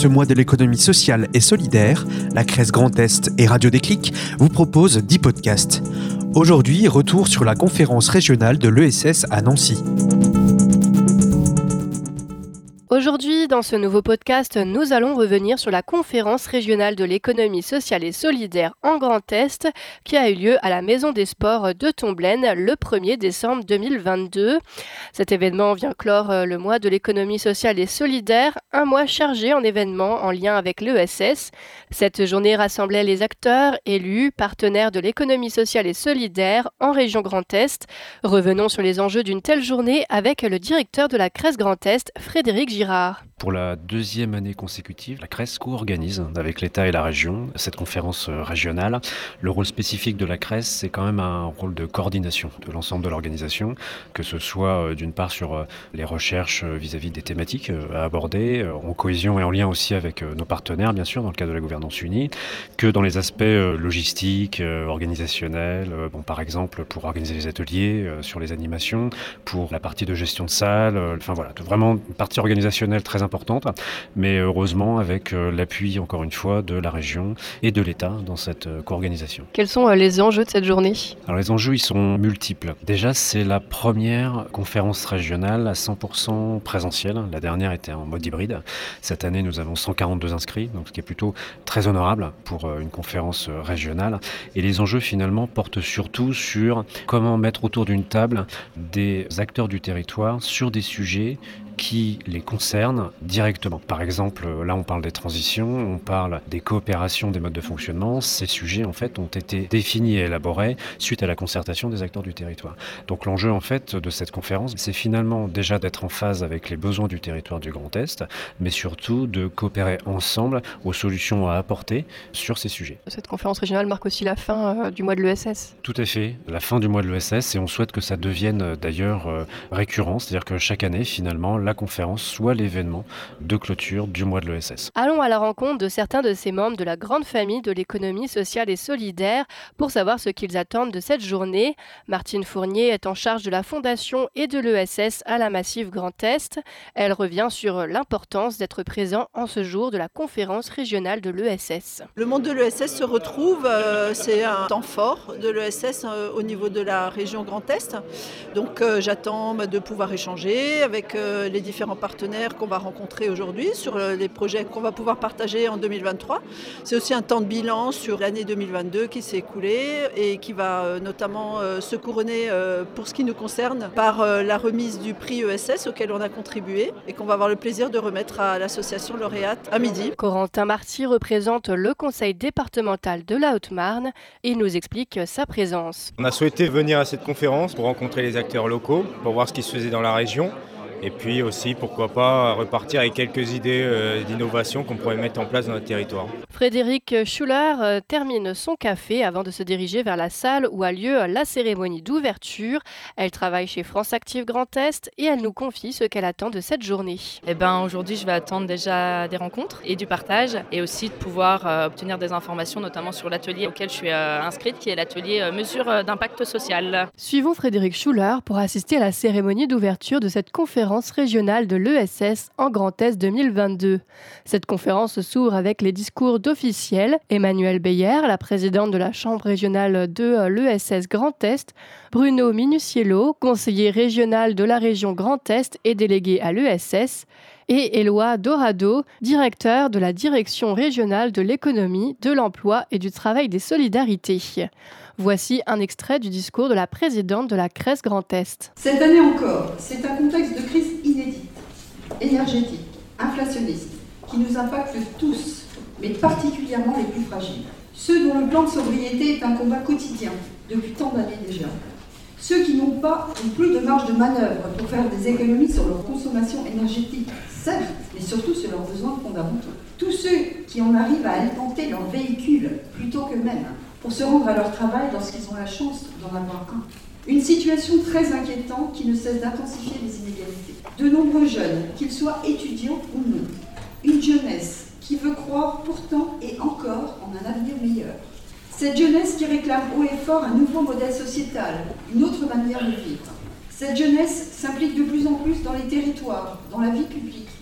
ce mois de l'économie sociale et solidaire, la Crèce Grand Est et Radio Déclic vous proposent 10 podcasts. Aujourd'hui, retour sur la conférence régionale de l'ESS à Nancy. Aujourd'hui, dans ce nouveau podcast, nous allons revenir sur la conférence régionale de l'économie sociale et solidaire en Grand Est qui a eu lieu à la Maison des Sports de Tomblaine le 1er décembre 2022. Cet événement vient clore le mois de l'économie sociale et solidaire, un mois chargé en événements en lien avec l'ESS. Cette journée rassemblait les acteurs, élus, partenaires de l'économie sociale et solidaire en région Grand Est. Revenons sur les enjeux d'une telle journée avec le directeur de la Crèce Grand Est, Frédéric Girard. Pour la deuxième année consécutive, la Crèce co-organise avec l'État et la région cette conférence régionale. Le rôle spécifique de la Crèce, c'est quand même un rôle de coordination de l'ensemble de l'organisation, que ce soit d'une part sur les recherches vis-à-vis des thématiques à aborder, en cohésion et en lien aussi avec nos partenaires, bien sûr, dans le cadre de la gouvernance unie, que dans les aspects logistiques, organisationnels, par exemple pour organiser les ateliers sur les animations, pour la partie de gestion de salle, vraiment une partie organisationnelle très importante, mais heureusement avec l'appui, encore une fois, de la région et de l'État dans cette co-organisation. Quels sont les enjeux de cette journée ? Alors les enjeux, ils sont multiples. Déjà, c'est la première conférence régionale à 100% présentielle. La dernière était en mode hybride. Cette année, nous avons 142 inscrits, donc ce qui est plutôt très honorable pour une conférence régionale. Et les enjeux, finalement, portent surtout sur comment mettre autour d'une table des acteurs du territoire sur des sujets qui les concernent directement. Par exemple, là on parle des transitions, on parle des coopérations, des modes de fonctionnement. Ces sujets en fait ont été définis et élaborés suite à la concertation des acteurs du territoire. Donc l'enjeu en fait de cette conférence, c'est finalement déjà d'être en phase avec les besoins du territoire du Grand Est, mais surtout de coopérer ensemble aux solutions à apporter sur ces sujets. Cette conférence régionale marque aussi la fin du mois de l'ESS. Tout à fait, la fin du mois de l'ESS, et on souhaite que ça devienne d'ailleurs récurrent, c'est-à-dire que chaque année finalement la conférence soit l'événement de clôture du mois de l'ESS. Allons à la rencontre de certains de ces membres de la grande famille de l'économie sociale et solidaire pour savoir ce qu'ils attendent de cette journée. Martine Fournier est en charge de la fondation et de l'ESS à la Massif Grand Est. Elle revient sur l'importance d'être présent en ce jour de la conférence régionale de l'ESS. Le monde de l'ESS se retrouve, c'est un temps fort de l'ESS au niveau de la région Grand Est. Donc j'attends de pouvoir échanger avec les différents partenaires qu'on va rencontrer aujourd'hui sur les projets qu'on va pouvoir partager en 2023. C'est aussi un temps de bilan sur l'année 2022 qui s'est écoulée et qui va notamment se couronner pour ce qui nous concerne par la remise du prix ESS auquel on a contribué et qu'on va avoir le plaisir de remettre à l'association lauréate à midi. Corentin Marty représente le conseil départemental de la Haute-Marne et nous explique sa présence. On a souhaité venir à cette conférence pour rencontrer les acteurs locaux, pour voir ce qui se faisait dans la région. Et puis aussi, pourquoi pas, repartir avec quelques idées d'innovation qu'on pourrait mettre en place dans notre territoire. Frédéric Schuller termine son café avant de se diriger vers la salle où a lieu la cérémonie d'ouverture. Elle travaille chez France Active Grand Est et elle nous confie ce qu'elle attend de cette journée. Aujourd'hui, je vais attendre déjà des rencontres et du partage et aussi de pouvoir obtenir des informations, notamment sur l'atelier auquel je suis inscrite, qui est l'atelier mesure d'impact social. Suivons Frédéric Schuller pour assister à la cérémonie d'ouverture de cette conférence régionale de l'ESS en Grand Est 2022. Cette conférence s'ouvre avec les discours d'officiels. Emmanuelle Beyer, la présidente de la Chambre régionale de l'ESS Grand Est, Bruno Minuciello, conseiller régional de la région Grand Est et délégué à l'ESS, et Éloi Dorado, directeur de la direction régionale de l'économie, de l'emploi et du travail des solidarités. Voici un extrait du discours de la présidente de la Crèce Grand Est. Cette année encore, c'est un contexte de crise inédite, énergétique, inflationniste, qui nous impacte tous, mais particulièrement les plus fragiles. Ceux dont le plan de sobriété est un combat quotidien, depuis tant d'années déjà. Ceux qui n'ont pas ou plus de marge de manœuvre pour faire des économies sur leur consommation énergétique, certes, mais surtout sur leurs besoins fondamentaux. Tous ceux qui en arrivent à alimenter leur véhicule plutôt qu'eux-mêmes, pour se rendre à leur travail lorsqu'ils ont la chance d'en avoir un. Une situation très inquiétante qui ne cesse d'intensifier les inégalités. De nombreux jeunes, qu'ils soient étudiants ou non. Une jeunesse qui veut croire pourtant et encore en un avenir meilleur. Cette jeunesse qui réclame haut et fort un nouveau modèle sociétal, une autre manière de vivre. Cette jeunesse s'implique de plus en plus dans les territoires, dans la vie publique,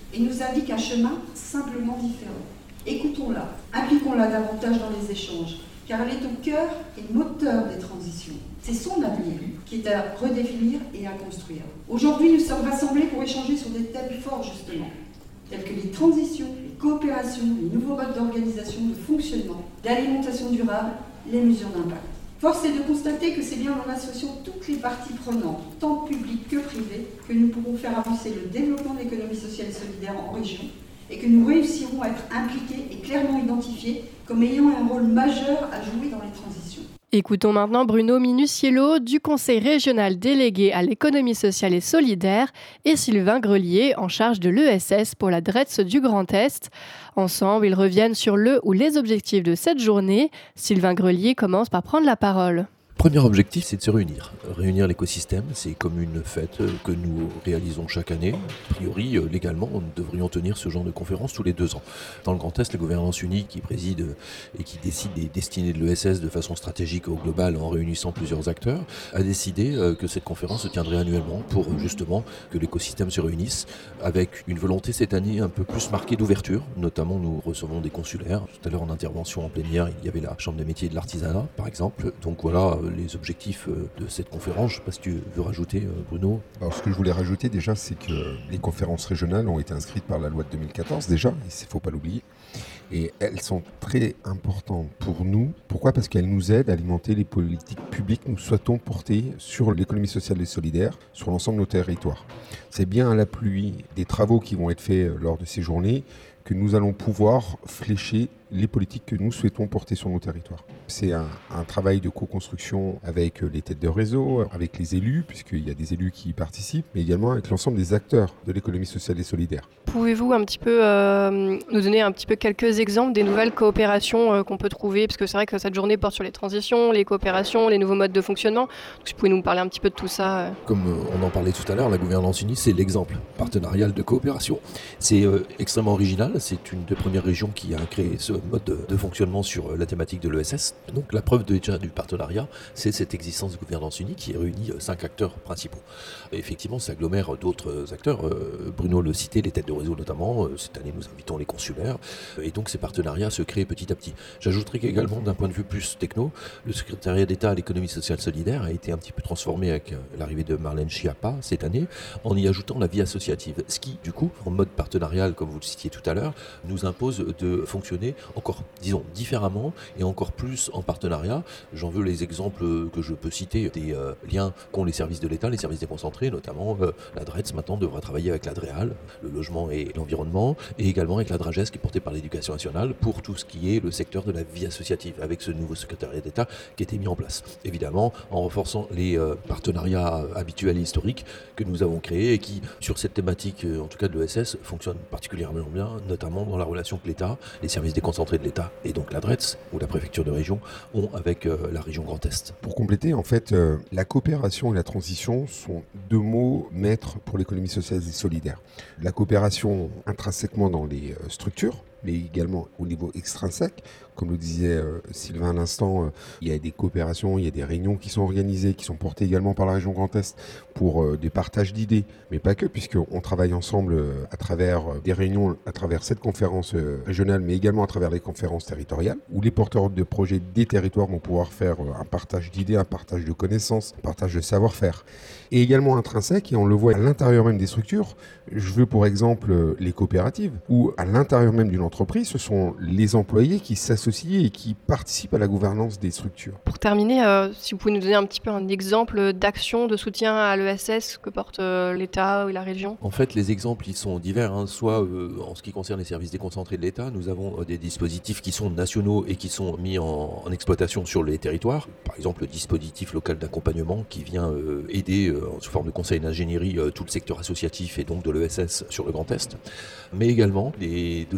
et nous indique un chemin simplement différent. Écoutons-la, impliquons-la davantage dans les échanges, car elle est au cœur et moteur des transitions. C'est son avenir qui est à redéfinir et à construire. Aujourd'hui, nous sommes rassemblés pour échanger sur des thèmes forts, justement, tels que les transitions, les coopérations, les nouveaux modes d'organisation, de fonctionnement, l'alimentation durable, les mesures d'impact. Force est de constater que c'est bien en associant toutes les parties prenantes, tant publiques que privées, que nous pourrons faire avancer le développement de l'économie sociale et solidaire en région, et que nous réussirons à être impliqués et clairement identifiés comme ayant un rôle majeur à jouer dans les transitions. Écoutons maintenant Bruno Minuciello du Conseil régional délégué à l'économie sociale et solidaire et Sylvain Grelier en charge de l'ESS pour la DRETS du Grand Est. Ensemble, ils reviennent sur le ou les objectifs de cette journée. Sylvain Grelier commence par prendre la parole. Premier objectif, c'est de se réunir. Réunir l'écosystème, c'est comme une fête que nous réalisons chaque année. A priori, légalement, nous devrions tenir ce genre de conférence tous les 2 ans. Dans le Grand Est, la gouvernance unique qui préside et qui décide des destinées de l'ESS de façon stratégique au global en réunissant plusieurs acteurs, a décidé que cette conférence se tiendrait annuellement pour justement que l'écosystème se réunisse avec une volonté cette année un peu plus marquée d'ouverture. Notamment, nous recevons des consulaires. Tout à l'heure, en intervention en plénière, il y avait la Chambre des métiers et de l'artisanat, par exemple. Donc voilà les objectifs de cette conférence. Je ne sais pas si tu veux rajouter, Bruno. Alors, ce que je voulais rajouter déjà, c'est que les conférences régionales ont été inscrites par la loi de 2014 déjà, il ne faut pas l'oublier. Et elles sont très importantes pour nous. Pourquoi ? Parce qu'elles nous aident à alimenter les politiques publiques que nous souhaitons porter sur l'économie sociale et solidaire sur l'ensemble de nos territoires. C'est bien à l'appui des travaux qui vont être faits lors de ces journées que nous allons pouvoir flécher les politiques que nous souhaitons porter sur nos territoires. C'est un travail de co-construction avec les têtes de réseau, avec les élus, puisqu'il y a des élus qui y participent, mais également avec l'ensemble des acteurs de l'économie sociale et solidaire. Pouvez-vous un petit peu nous donner un petit peu quelques exemples des nouvelles coopérations qu'on peut trouver ? Parce que c'est vrai que cette journée porte sur les transitions, les coopérations, les nouveaux modes de fonctionnement. Donc, si vous pouvez nous parler un petit peu de tout ça. Comme on en parlait tout à l'heure, la gouvernance unie, c'est l'exemple partenarial de coopération. C'est extrêmement original. C'est une des premières régions qui a créé ce mode de fonctionnement sur la thématique de l'ESS. Donc la preuve déjà du partenariat, c'est cette existence de gouvernance unie qui réunit 5 acteurs principaux. Et effectivement, ça agglomère d'autres acteurs. Bruno le citait, les têtes de réseau notamment. Cette année, nous invitons les consulaires. Et donc ces partenariats se créent petit à petit. J'ajouterais qu'également, d'un point de vue plus techno, le secrétariat d'État à l'économie sociale solidaire a été un petit peu transformé avec l'arrivée de Marlène Schiappa cette année, en y ajoutant la vie associative. Ce qui, du coup, en mode partenarial, comme vous le citiez tout à l'heure, nous impose de fonctionner encore, disons, différemment et encore plus en partenariat. J'en veux les exemples que je peux citer, des liens qu'ont les services de l'État, les services déconcentrés, notamment la DRETS maintenant devra travailler avec la DREAL, le logement et l'environnement, et également avec la DRAGES qui est portée par l'Éducation nationale pour tout ce qui est le secteur de la vie associative, avec ce nouveau secrétariat d'État qui a été mis en place. Évidemment, en renforçant les partenariats habituels et historiques que nous avons créés et qui, sur cette thématique, en tout cas de l'ESS, fonctionnent particulièrement bien, notamment dans la relation que l'État, les services déconcentrés de l'État et donc la DRETS ou la préfecture de région ont avec la région Grand Est. Pour compléter, en fait, la coopération et la transition sont 2 mots maîtres pour l'économie sociale et solidaire. La coopération intrinsèquement dans les structures, mais également au niveau extrinsèque. Comme le disait Sylvain à l'instant, il y a des coopérations, il y a des réunions qui sont organisées, qui sont portées également par la région Grand Est pour des partages d'idées, mais pas que, puisqu'on travaille ensemble à travers des réunions, à travers cette conférence régionale, mais également à travers les conférences territoriales, où les porteurs de projets des territoires vont pouvoir faire un partage d'idées, un partage de connaissances, un partage de savoir-faire. Et également intrinsèque, et on le voit à l'intérieur même des structures. Je veux pour exemple les coopératives, où à l'intérieur même d'une entreprise, ce sont les employés qui s'associent et qui participent à la gouvernance des structures. Pour terminer, si vous pouvez nous donner un petit peu un exemple d'action de soutien à l'ESS que porte l'État ou la région ? En fait, les exemples, ils sont divers. Soit en ce qui concerne les services déconcentrés de l'État, nous avons des dispositifs qui sont nationaux et qui sont mis en exploitation sur les territoires. Par exemple, le dispositif local d'accompagnement qui vient aider sous forme de conseil d'ingénierie tout le secteur associatif et donc de l'ESS sur le Grand Est. Mais également des dossiers que nous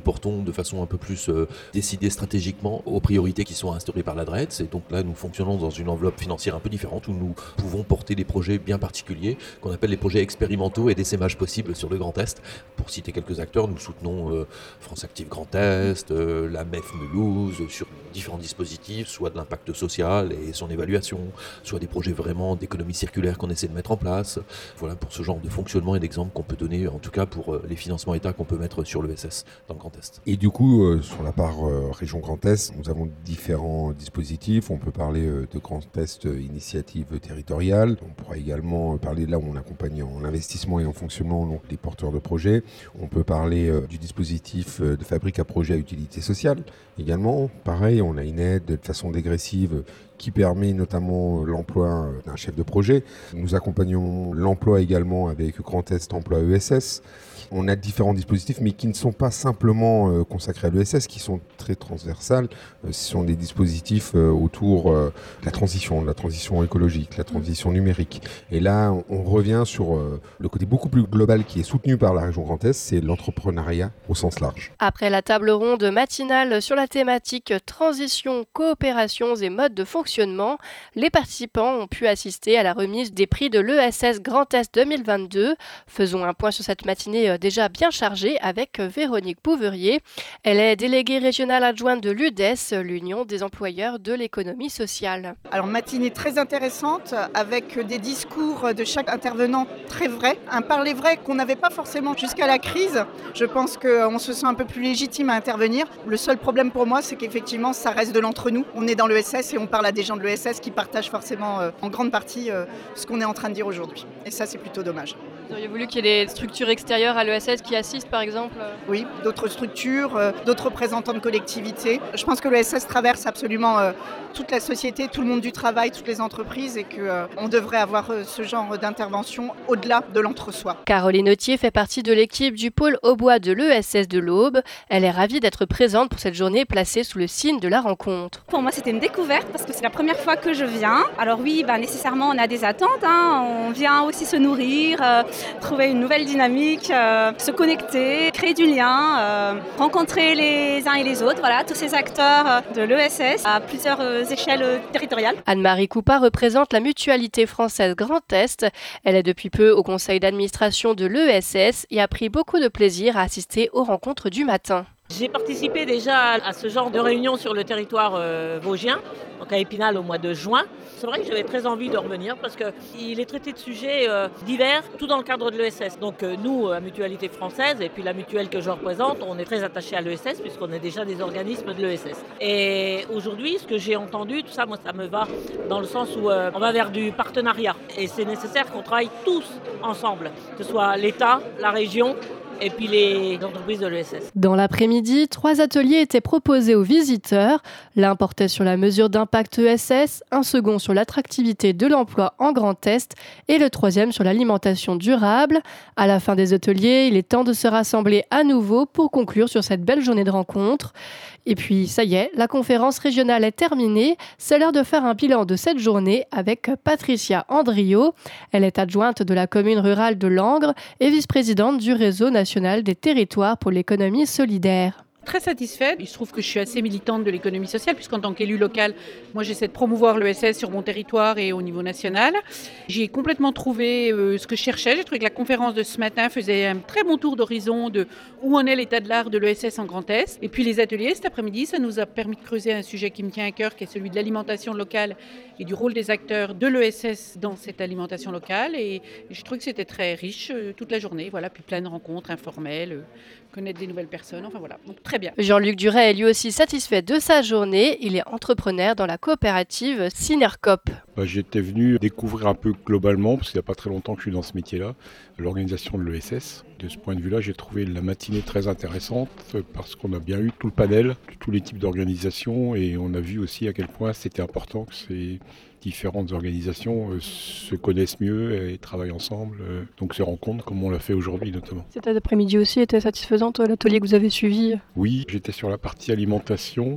portons de façon un peu plus décidée stratégiquement aux priorités qui sont instaurées par la DREETS. Et donc là, nous fonctionnons dans une enveloppe financière un peu différente où nous pouvons porter des projets bien particuliers qu'on appelle les projets expérimentaux et d'essaimage possible sur le Grand Est. Pour citer quelques acteurs, nous soutenons France Active Grand Est, la MEF Mulhouse, sur différents dispositifs, soit de l'impact social et son évaluation, soit des projets vraiment d'économie circulaire qu'on essaie de mettre en place. Voilà pour ce genre de fonctionnement et d'exemples qu'on peut donner, en tout cas pour les financements État qu'on peut mettre sur l'ESS dans le Grand Est. Et du coup, sur la part région Grand Est, nous avons différents dispositifs. On peut parler de Grand Est initiative territoriale. On pourra également parler de là où on accompagne en investissement et en fonctionnement donc, les porteurs de projets. On peut parler du dispositif de fabrique à projet à utilité sociale. Également, pareil, on a une aide de façon dégressive qui permet notamment l'emploi d'un chef de projet. Nous accompagnons l'emploi également avec Grand Est Emploi ESS. On a différents dispositifs, mais qui ne sont pas simplement consacrés à l'ESS, qui sont très transversales. Ce sont des dispositifs autour de la transition écologique, la transition numérique. Et là, on revient sur le côté beaucoup plus global qui est soutenu par la région Grand Est, c'est l'entrepreneuriat au sens large. Après la table ronde matinale sur la thématique transition, coopérations et modes de fonctionnement, les participants ont pu assister à la remise des prix de l'ESS Grand Est 2022. Faisons un point sur cette matinée déjà bien chargée avec Véronique Bouverier. Elle est déléguée régionale adjointe de l'UDES, l'Union des employeurs de l'économie sociale. Alors matinée très intéressante avec des discours de chaque intervenant très vrais, un parler vrai qu'on n'avait pas forcément jusqu'à la crise. Je pense qu'on se sent un peu plus légitime à intervenir. Le seul problème pour moi, c'est qu'effectivement ça reste de l'entre-nous. On est dans l'ESS et on parle à des gens de l'ESS qui partagent forcément en grande partie ce qu'on est en train de dire aujourd'hui. Et ça, c'est plutôt dommage. Vous auriez voulu qu'il y ait des structures extérieures à l'ESS qui assistent par exemple ? Oui, d'autres structures, d'autres représentants de collectivités. Je pense que l'ESS traverse absolument toute la société, tout le monde du travail, toutes les entreprises et qu'on devrait avoir ce genre d'intervention au-delà de l'entre-soi. Caroline Autier fait partie de l'équipe du pôle Hautbois de l'ESS de l'Aube. Elle est ravie d'être présente pour cette journée placée sous le signe de la rencontre. Pour moi, c'était une découverte parce que c'est la première fois que je viens. Alors oui, nécessairement, on a des attentes. On vient aussi se nourrir, trouver une nouvelle dynamique, se connecter, créer du lien, rencontrer les uns et les autres. Voilà, tous ces acteurs de l'ESS à plusieurs échelles territoriales. Anne-Marie Coupa représente la mutualité française Grand Est. Elle est depuis peu au conseil d'administration de l'ESS et a pris beaucoup de plaisir à assister aux rencontres du matin. J'ai participé déjà à ce genre de réunion sur le territoire vosgien, donc à Épinal au mois de juin. C'est vrai que j'avais très envie de revenir parce qu'il est traité de sujets divers, tout dans le cadre de l'ESS. Donc nous, à Mutualité Française, et puis la mutuelle que je représente, on est très attachés à l'ESS puisqu'on est déjà des organismes de l'ESS. Et aujourd'hui, ce que j'ai entendu, tout ça, moi ça me va dans le sens où on va vers du partenariat. Et c'est nécessaire qu'on travaille tous ensemble, que ce soit l'État, la région, et puis les entreprises de l'ESS. Dans l'après-midi, 3 ateliers étaient proposés aux visiteurs. L'un portait sur la mesure d'impact ESS, un second sur l'attractivité de l'emploi en Grand Est et le troisième sur l'alimentation durable. À la fin des ateliers, il est temps de se rassembler à nouveau pour conclure sur cette belle journée de rencontre. Et puis, ça y est, la conférence régionale est terminée. C'est l'heure de faire un bilan de cette journée avec Patricia Andriot. Elle est adjointe de la commune rurale de Langres et vice-présidente du réseau national des territoires pour l'économie solidaire. Très satisfaite. Il se trouve que je suis assez militante de l'économie sociale puisqu'en tant qu'élue locale, moi j'essaie de promouvoir l'ESS sur mon territoire et au niveau national. J'ai complètement trouvé ce que je cherchais. J'ai trouvé que la conférence de ce matin faisait un très bon tour d'horizon de où en est l'état de l'art de l'ESS en Grand Est. Et puis les ateliers cet après-midi, ça nous a permis de creuser un sujet qui me tient à cœur, qui est celui de l'alimentation locale et du rôle des acteurs de l'ESS dans cette alimentation locale. Et je trouve que c'était très riche toute la journée. Voilà, puis plein de rencontres informelles, connaître des nouvelles personnes. Enfin voilà, donc très bien. Jean-Luc Duret est lui aussi satisfait de sa journée. Il est entrepreneur dans la coopérative Synercoop. J'étais venu découvrir un peu globalement, parce qu'il n'y a pas très longtemps que je suis dans ce métier-là, l'organisation de l'ESS. De ce point de vue-là, j'ai trouvé la matinée très intéressante parce qu'on a bien eu tout le panel, de tous les types d'organisations, et on a vu aussi à quel point c'était important que ces différentes organisations se connaissent mieux et travaillent ensemble, donc se rencontrent comme on l'a fait aujourd'hui notamment. Cet après-midi aussi était satisfaisante, l'atelier que vous avez suivi ? Oui, j'étais sur la partie alimentation, avec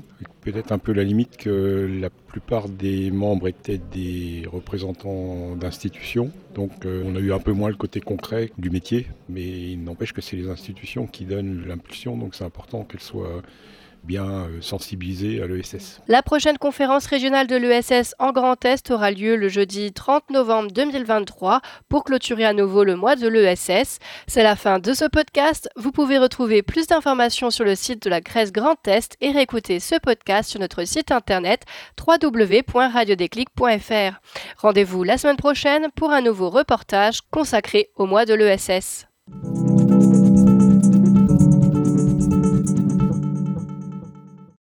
peut-être un peu la limite que la plupart des membres étaient des représentants d'institutions. Donc on a eu un peu moins le côté concret du métier, mais il n'empêche que c'est les institutions qui donnent l'impulsion, donc c'est important qu'elles soient bien sensibilisées à l'ESS. La prochaine conférence régionale de l'ESS en Grand Est aura lieu le jeudi 30 novembre 2023 pour clôturer à nouveau le mois de l'ESS. C'est la fin de ce podcast. Vous pouvez retrouver plus d'informations sur le site de la CRES Grand Est et réécouter ce podcast sur notre site internet www.radiodéclic.fr. Rendez-vous la semaine prochaine pour un nouveau reportage consacré au mois de l'ESS.